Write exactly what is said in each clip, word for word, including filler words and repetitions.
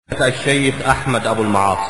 الشيخ أحمد أبو المعاصي.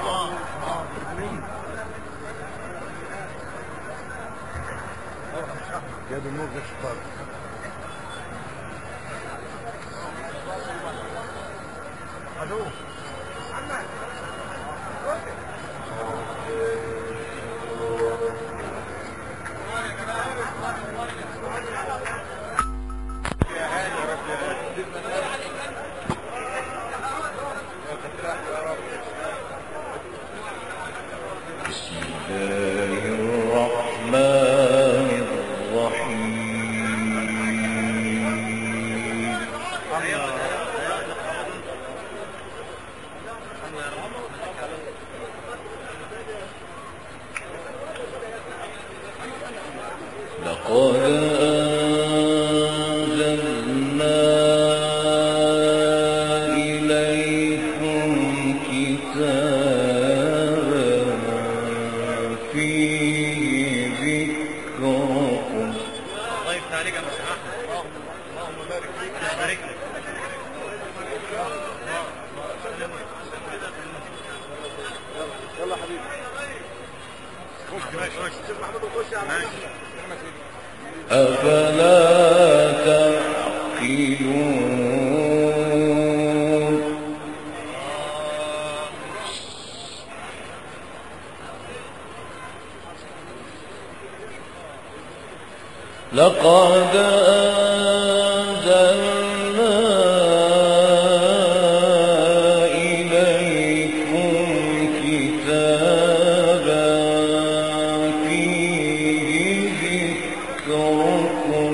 أفلا تعقلون لقد أنزلنا إليكم كتابا فيه ذكركم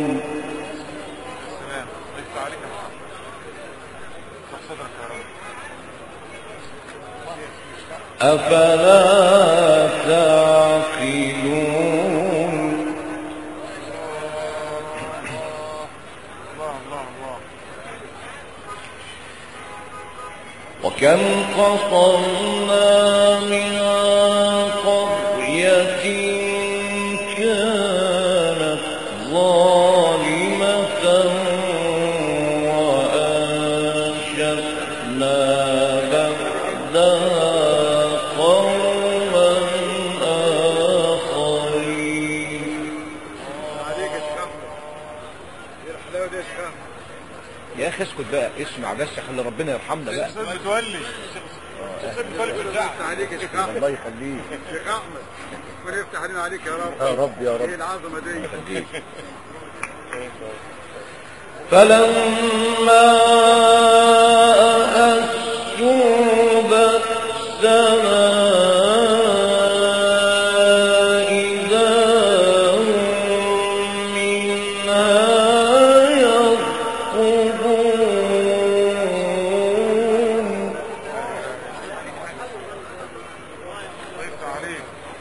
أفلا تعقلون وكم قصرنا من قرية كانت ظالمة وأنشأنا بعدها قوما آخرين. يا اخي اسكت بقى، اسمع بس، خلي ربنا يرحمنا بقى. استاذ متولي استاذ متولي في الدعوه عليك يا شيخ احمد، الله يخليك شيخ احمد، ربنا يفتح علينا عليك يا رب. يا رب يا رب. ايه العظمه دي؟ فلما أحسوا بأسنا إذا هم منها يركضون. الله يفتح عليك.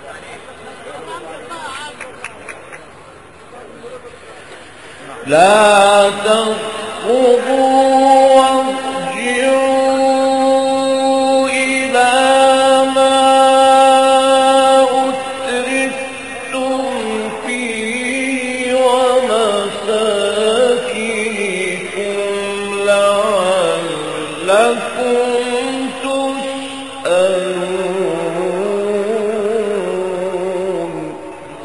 لا تركضوا وارجعوا إلى ما أترفتم فيه ومساكنكم لعلكم تسألون.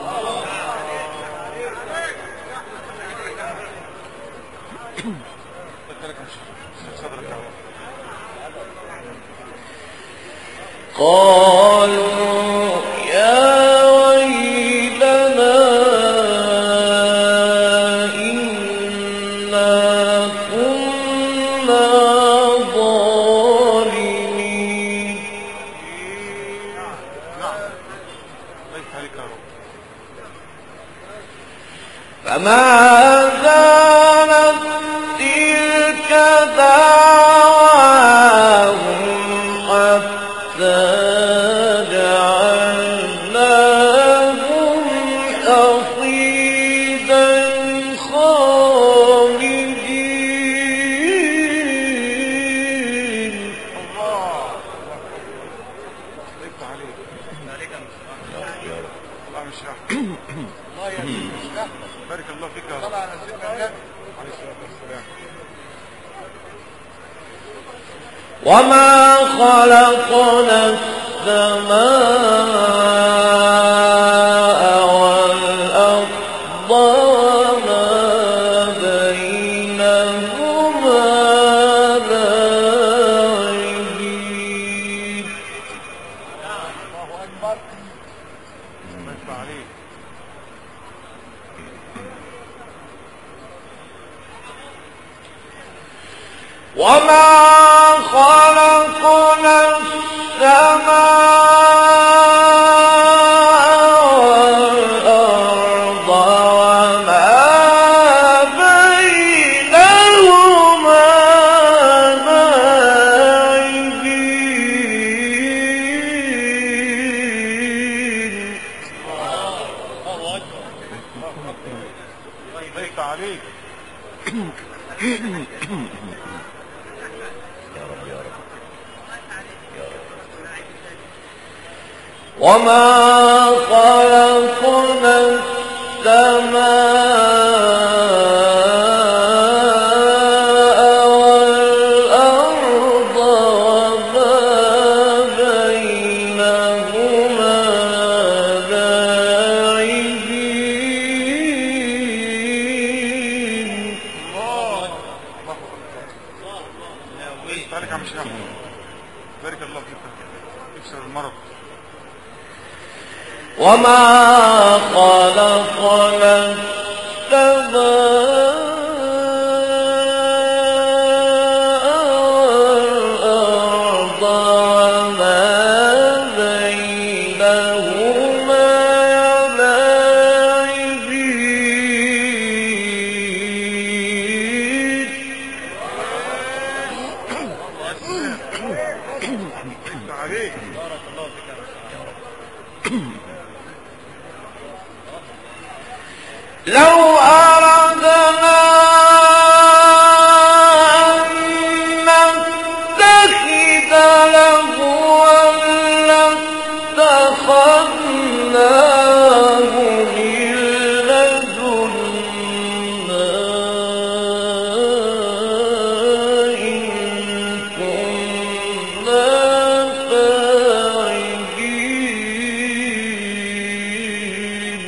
قالوا يا ويلنا إنا كنا ظالمين. الله يفتح عليك يا رب. فما زالت تلك دعواهم حتى جعلناهم حصيدا خامدين. الله يفتح عليك. الله مش راح. الله يا مش راح. بارك الله فيك يا رب. طلع على سيدنا النبي عليه الصلاه والسلام. وما خلقنا السماء والأرض وما بينهما لاعبين. الله أكبر. الله يفتح عليك. وما خلقنا السماء والأرض وما بينهما لاعبين. الله أكبر. الله يفتح عليك. وما خلقنا السماء والأرض وما بينهما لاعبين. الله أكبر. الله يفتح عليك يا عم شيخ. بارك الله فيك. يكسر المرض. وما خلقنا السماء والأرض وما بينهما لاعبين. يفتح عليك. بارك الله فيك يا رب. لو أردنا أن نتخذ لهوا لاتخذناه من لدنا إن كنا فاعلين.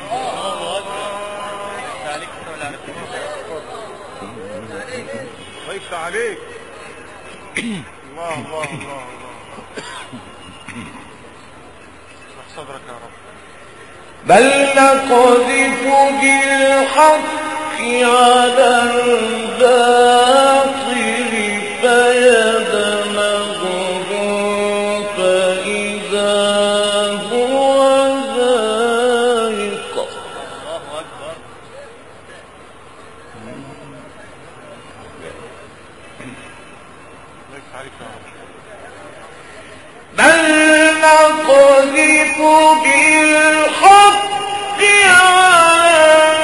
الله يفتح عليك. الله الله الله الله. اشرح صدرك يا رب. بل نقذف بالحق على الباطل فيدمغه فإذا هو زاهق. الله أكبر. الله يفتح عليك يا رب. بل نقذف بالحق على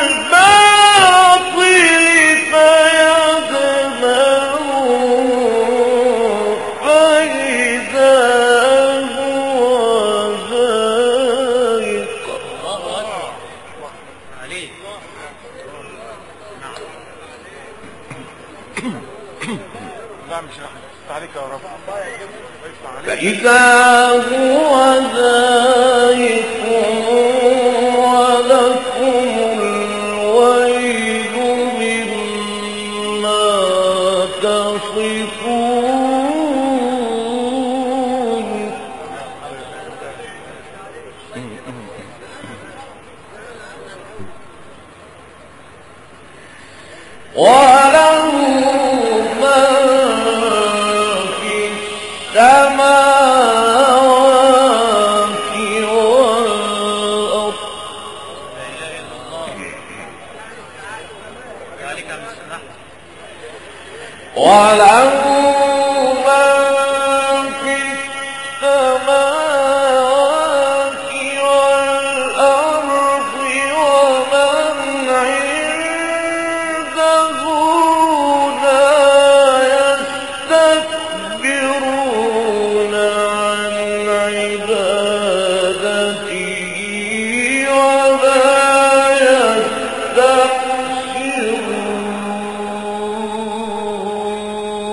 الباطل فيدمغه فإذا هو زاهق. الله أكبر. عليك. نعم مش رحمة. يفتح عليك يا رب. الله يفتح عليك. فإذا هو زاهق ولكم الويل مما تصفون. وله من في السماوات والأرض. وله من في السماوات والأرض ومن عنده لا يستكبرون عن عبادته ولا يستحسرون.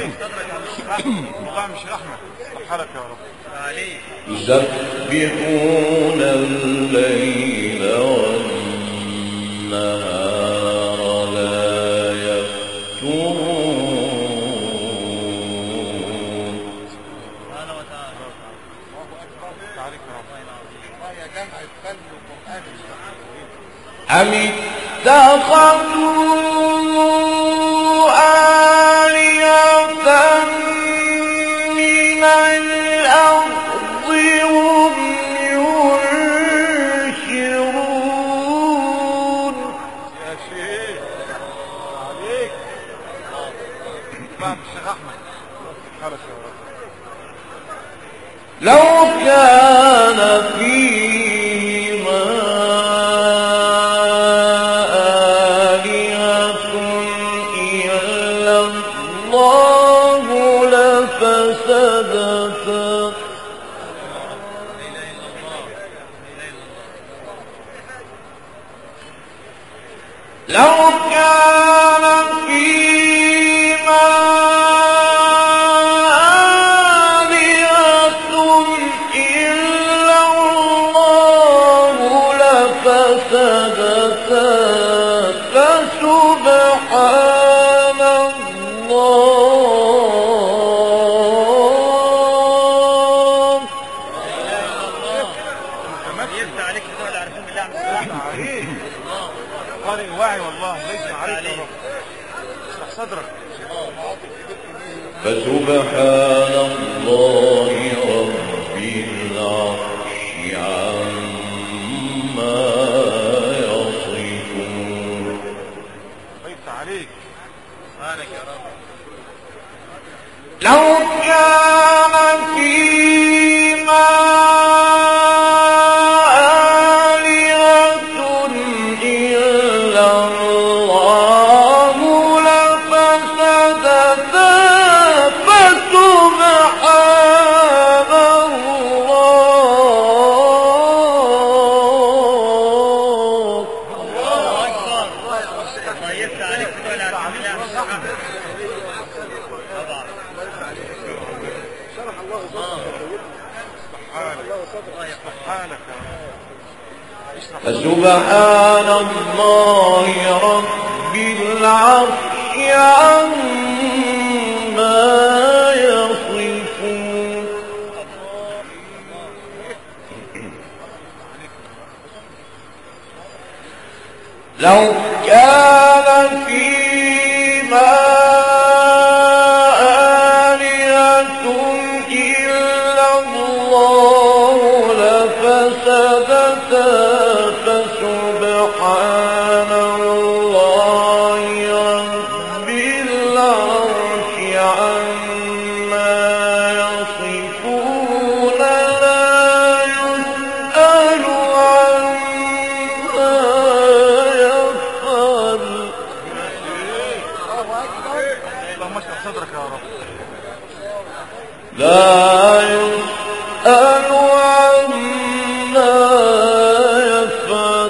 والله مش رحمة حالك يا رب. يسبحون الليل والنهار لا يفترون. أم اتخذوا آلهة من الأرض هم ينشرون. يا شيخ عليك فهم الشيخ أحمد حالك يا رب. لو كان فيهما آلهة إلا الله لفسدتا. لو كان فيهما آلهة إلا الله لفسدتا فسبحان الله. يفتح عليك تقول عارفين بالله عم عليك قارئ واعي والله ليس عليك يا رب. اشرح صدرك. فسبحان الله رب العرش عما يصفون. يفتح عليك. سبحانك يا رب. لو كان فيما آلهة إلا الله لفسدتا فسبحان الله. الله أكبر. الله يفتح عليك تقول عارفين بالله عم طبعا. حالك يا رب. اشرح فسبحان الله رب العرش عما يصفون. لو كان فيما آلهة إلا الله لفسدتا فسبحان الله رب العرش عما يصفون. لا يسأل عما يفعل. اللهم اشرح صدرك يا رب. لا يسأل عما يفعل.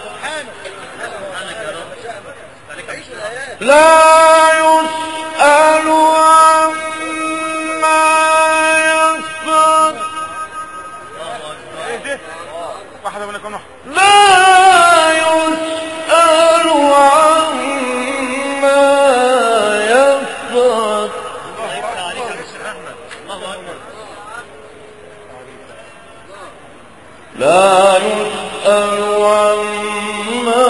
لا يسأل عما يفعل. ايه ده؟ واحدة منكم واحدة. لا يسأل عما يفعل. الله يفتح عليك يا شيخ أحمد. الله أكبر. لا يسأل عما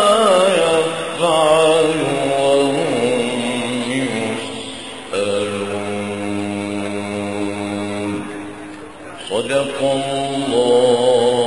يفعل وهم يسألون. صدق الله